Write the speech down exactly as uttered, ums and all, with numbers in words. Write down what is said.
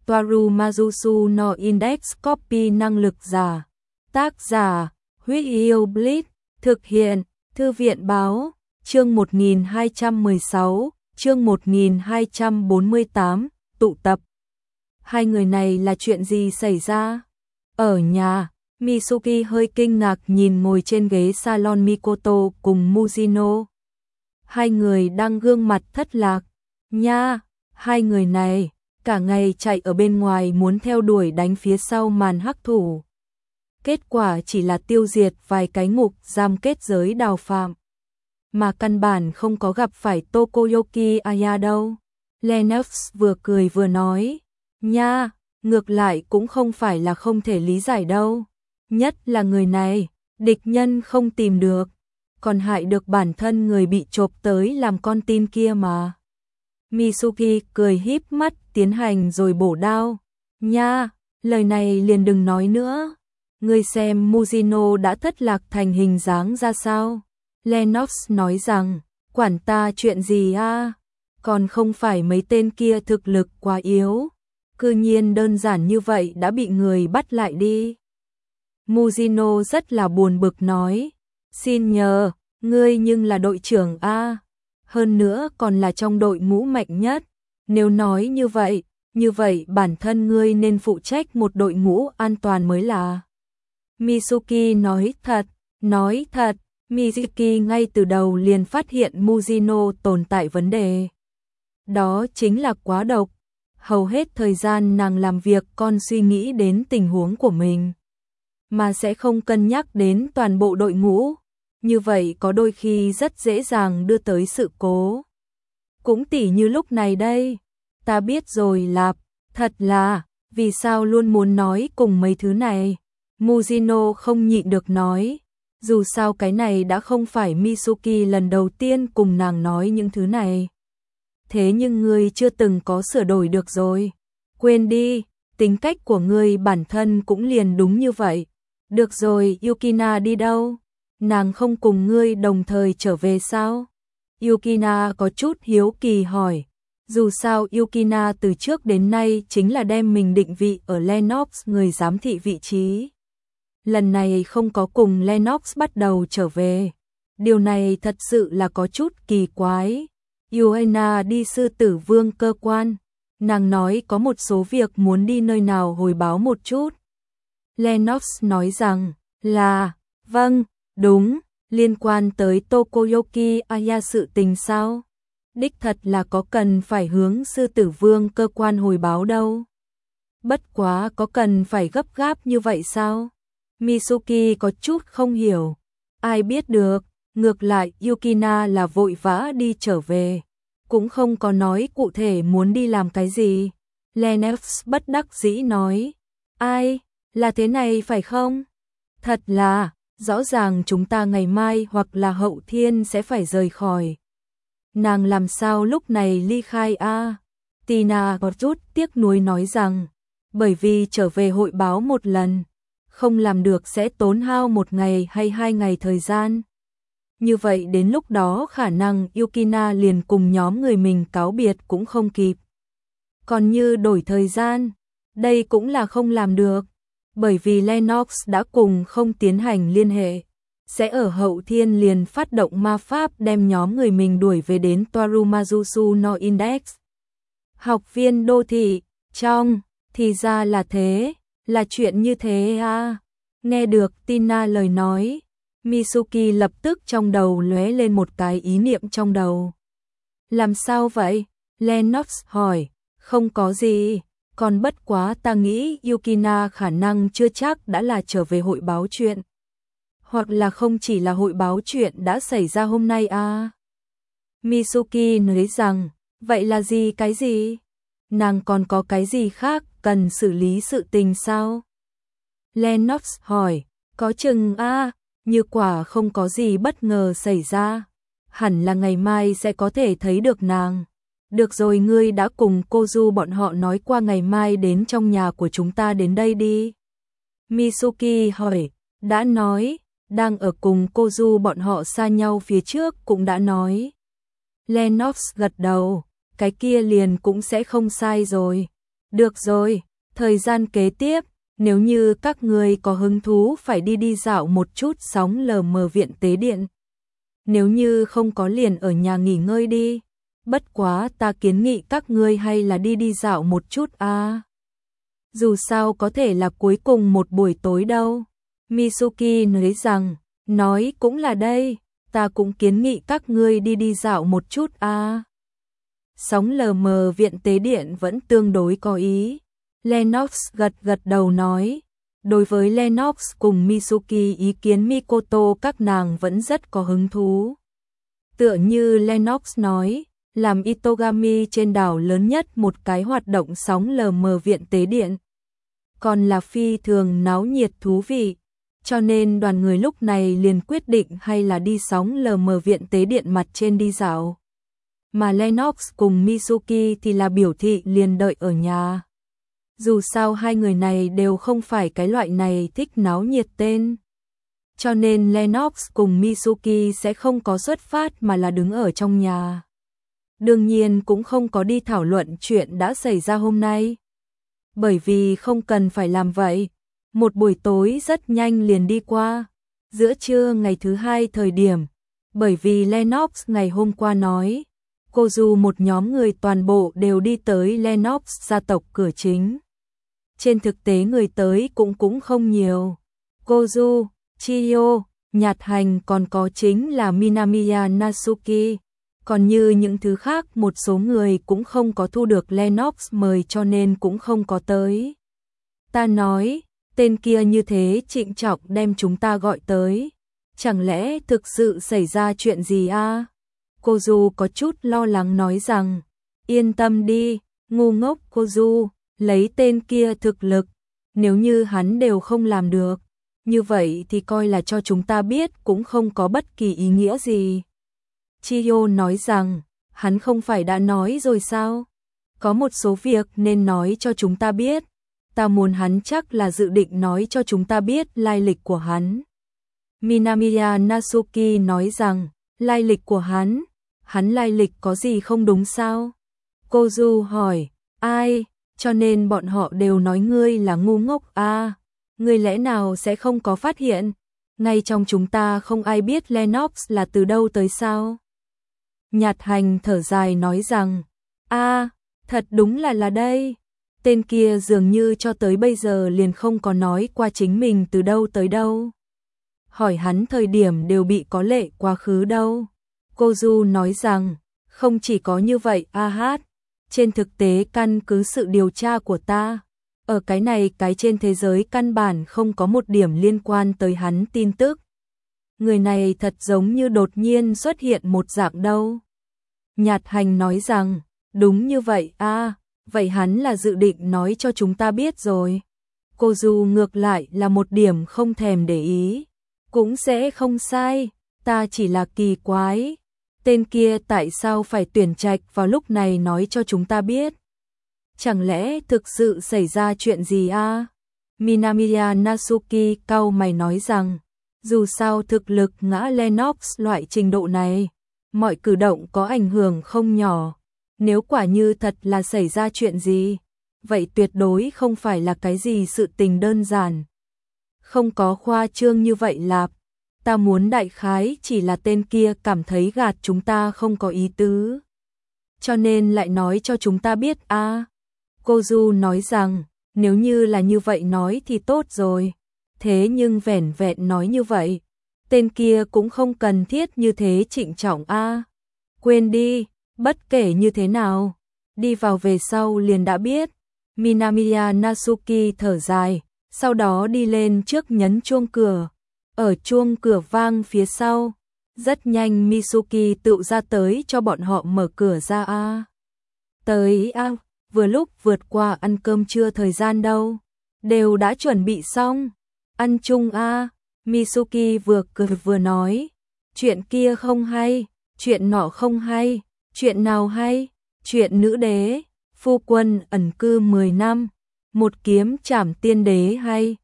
Toaru Mazusu no Index Copy năng lực giả. Tác giả, Huyết Yêu Blitz, thực hiện, Thư viện báo, chương một nghìn hai trăm mười sáu, chương một nghìn hai trăm bốn mươi tám, tụ tập. Hai người này là chuyện gì xảy ra? Ở nhà, Mitsuki hơi kinh ngạc nhìn ngồi trên ghế salon Mikoto cùng Mujino. Hai người đang gương mặt thất lạc. Nha, hai người này, cả ngày chạy ở bên ngoài muốn theo đuổi đánh phía sau màn hắc thủ. Kết quả chỉ là tiêu diệt vài cái ngục giam kết giới đào phạm. Mà căn bản không có gặp phải Tokoyuki Aya đâu. Lennox vừa cười vừa nói. Nha, ngược lại cũng không phải là không thể lý giải đâu. Nhất là người này, địch nhân không tìm được, còn hại được bản thân người bị chộp tới làm con tin kia mà. Mitsuki cười híp mắt tiến hành rồi bổ đao. Nha, lời này liền đừng nói nữa. Ngươi xem Mujino đã thất lạc thành hình dáng ra sao? Lennox nói rằng, quản ta chuyện gì a? Còn không phải mấy tên kia thực lực quá yếu. Cư nhiên đơn giản như vậy đã bị người bắt lại đi. Mujino rất là buồn bực nói. Xin nhờ, ngươi nhưng là đội trưởng a, hơn nữa còn là trong đội ngũ mạnh nhất. Nếu nói như vậy, như vậy bản thân ngươi nên phụ trách một đội ngũ an toàn mới là. Mitsuki nói thật, nói thật, Mitsuki ngay từ đầu liền phát hiện Mujino tồn tại vấn đề. Đó chính là quá độc. Hầu hết thời gian nàng làm việc còn suy nghĩ đến tình huống của mình, mà sẽ không cân nhắc đến toàn bộ đội ngũ. Như vậy có đôi khi rất dễ dàng đưa tới sự cố. Cũng tỉ như lúc này đây. Ta biết rồi Lạp, thật là, vì sao luôn muốn nói cùng mấy thứ này. Mujino không nhịn được nói. Dù sao cái này đã không phải Mitsuki lần đầu tiên cùng nàng nói những thứ này. Thế nhưng ngươi chưa từng có sửa đổi được rồi. Quên đi, tính cách của ngươi bản thân cũng liền đúng như vậy. Được rồi, Yukina đi đâu? Nàng không cùng ngươi đồng thời trở về sao? Yukina có chút hiếu kỳ hỏi. Dù sao Yukina từ trước đến nay chính là đem mình định vị ở Lennox người giám thị vị trí. Lần này không có cùng Lennox bắt đầu trở về. Điều này thật sự là có chút kỳ quái. Yuena đi sư tử vương cơ quan. Nàng nói có một số việc muốn đi nơi nào hồi báo một chút. Lennox nói rằng là, vâng, đúng, liên quan tới Tokoyuki Aya sự tình sao? Đích thật là có cần phải hướng sư tử vương cơ quan hồi báo đâu. Bất quá có cần phải gấp gáp như vậy sao? Mitsuki có chút không hiểu. Ai biết được, ngược lại Yukina là vội vã đi trở về. Cũng không có nói cụ thể muốn đi làm cái gì. Lennox bất đắc dĩ nói. Ai, là thế này phải không? Thật là, rõ ràng chúng ta ngày mai hoặc là hậu thiên sẽ phải rời khỏi. Nàng làm sao lúc này ly khai a? Tina có chút tiếc nuối nói rằng, bởi vì trở về hội báo một lần, không làm được sẽ tốn hao một ngày hay hai ngày thời gian. Như vậy đến lúc đó khả năng Yukina liền cùng nhóm người mình cáo biệt cũng không kịp. Còn như đổi thời gian, đây cũng là không làm được, bởi vì Lennox đã cùng không tiến hành liên hệ. Sẽ ở hậu thiên liền phát động ma pháp đem nhóm người mình đuổi về đến Toaru Mazusu no Index. Học viên đô thị, trong, thì ra là thế, là chuyện như thế à. Nghe được Tina lời nói, Mitsuki lập tức trong đầu lóe lên một cái ý niệm trong đầu. Làm sao vậy? Lennox hỏi, không có gì, còn bất quá ta nghĩ Yukina khả năng chưa chắc đã là trở về hội báo chuyện. Hoặc là không chỉ là hội báo chuyện đã xảy ra hôm nay à. Mitsuki nói rằng, vậy là gì cái gì? Nàng còn có cái gì khác cần xử lý sự tình sao? Lennox hỏi, có chừng a, như quả không có gì bất ngờ xảy ra, hẳn là ngày mai sẽ có thể thấy được nàng. Được rồi, ngươi đã cùng Kozu bọn họ nói qua ngày mai đến trong nhà của chúng ta đến đây đi. Mitsuki hỏi, đã nói, đang ở cùng Kozu bọn họ xa nhau phía trước cũng đã nói. Lennox gật đầu, cái kia liền cũng sẽ không sai rồi. Được rồi, thời gian kế tiếp, nếu như các người có hứng thú phải đi đi dạo một chút sóng lờ mờ viện tế điện. Nếu như không có liền ở nhà nghỉ ngơi đi. Bất quá ta kiến nghị các ngươi hay là đi đi dạo một chút à. Dù sao có thể là cuối cùng một buổi tối đâu. Mitsuki nói rằng, nói cũng là đây, ta cũng kiến nghị các ngươi đi đi dạo một chút à. Sóng lờ mờ viện tế điện vẫn tương đối có ý. Lennox gật gật đầu nói. Đối với Lennox cùng Mitsuki ý kiến Mikoto các nàng vẫn rất có hứng thú. Tựa như Lennox nói, làm Itogami trên đảo lớn nhất một cái hoạt động sóng lờ mờ viện tế điện. Còn là phi thường náo nhiệt thú vị, cho nên đoàn người lúc này liền quyết định hay là đi sóng lờ mờ viện tế điện mặt trên đi dạo. Mà Lennox cùng Mitsuki thì là biểu thị liền đợi ở nhà. Dù sao hai người này đều không phải cái loại này thích náo nhiệt tên. Cho nên Lennox cùng Mitsuki sẽ không có xuất phát mà là đứng ở trong nhà. Đương nhiên cũng không có đi thảo luận chuyện đã xảy ra hôm nay. Bởi vì không cần phải làm vậy. Một buổi tối rất nhanh liền đi qua. Giữa trưa ngày thứ hai thời điểm. Bởi vì Lennox ngày hôm qua nói. Cô dù một nhóm người toàn bộ đều đi tới Lennox gia tộc cửa chính. Trên thực tế người tới cũng cũng không nhiều. Kozu, Chiyo, Nhạt Hành còn có chính là Minamiya Natsuki. Còn như những thứ khác một số người cũng không có thu được Lennox mời cho nên cũng không có tới. Ta nói, tên kia như thế trịnh trọng đem chúng ta gọi tới. Chẳng lẽ thực sự xảy ra chuyện gì à? Kozu có chút lo lắng nói rằng, yên tâm đi, ngu ngốc Kozu, lấy tên kia thực lực, nếu như hắn đều không làm được, như vậy thì coi là cho chúng ta biết cũng không có bất kỳ ý nghĩa gì. Chiyo nói rằng, hắn không phải đã nói rồi sao? Có một số việc nên nói cho chúng ta biết, ta muốn hắn chắc là dự định nói cho chúng ta biết lai lịch của hắn. Minamiya Natsuki nói rằng, lai lịch của hắn, hắn lai lịch có gì không đúng sao? Kozu hỏi, ai, cho nên bọn họ đều nói ngươi là ngu ngốc à, ngươi lẽ nào sẽ không có phát hiện, ngay trong chúng ta không ai biết Lennox là từ đâu tới sao? Nhạt Hành thở dài nói rằng, a, thật đúng là là đây, tên kia dường như cho tới bây giờ liền không có nói qua chính mình từ đâu tới đâu. Hỏi hắn thời điểm đều bị có lệ quá khứ đâu. Kozu nói rằng, không chỉ có như vậy a hát, trên thực tế căn cứ sự điều tra của ta, ở cái này cái trên thế giới căn bản không có một điểm liên quan tới hắn tin tức. Người này thật giống như đột nhiên xuất hiện một dạng đâu. Nhạt Hành nói rằng, đúng như vậy a, vậy hắn là dự định nói cho chúng ta biết rồi. Kozu ngược lại là một điểm không thèm để ý, cũng sẽ không sai, ta chỉ là kỳ quái. Tên kia tại sao phải tuyển trạch vào lúc này nói cho chúng ta biết? Chẳng lẽ thực sự xảy ra chuyện gì à? Minamiya Natsuki cau mày nói rằng, dù sao thực lực ngã Lennox loại trình độ này, mọi cử động có ảnh hưởng không nhỏ. Nếu quả như thật là xảy ra chuyện gì, vậy tuyệt đối không phải là cái gì sự tình đơn giản. Không có khoa trương như vậy lạp. Ta muốn đại khái chỉ là tên kia cảm thấy gạt chúng ta không có ý tứ, cho nên lại nói cho chúng ta biết a. À. Kozu nói rằng, nếu như là như vậy nói thì tốt rồi. Thế nhưng vẻn vẹn nói như vậy, tên kia cũng không cần thiết như thế trịnh trọng a. À. Quên đi, bất kể như thế nào, đi vào về sau liền đã biết. Minamiya Natsuki thở dài, sau đó đi lên trước nhấn chuông cửa. Ở chuông cửa vang phía sau, rất nhanh Mitsuki tự ra tới cho bọn họ mở cửa ra a. À. Tới a, à, vừa lúc vượt qua ăn cơm trưa thời gian đâu, đều đã chuẩn bị xong. Ăn chung a, à. Mitsuki vừa cười vừa nói, chuyện kia không hay, chuyện nọ không hay, chuyện nào hay, chuyện nữ đế, phu quân ẩn cư mười năm, một kiếm trảm tiên đế hay.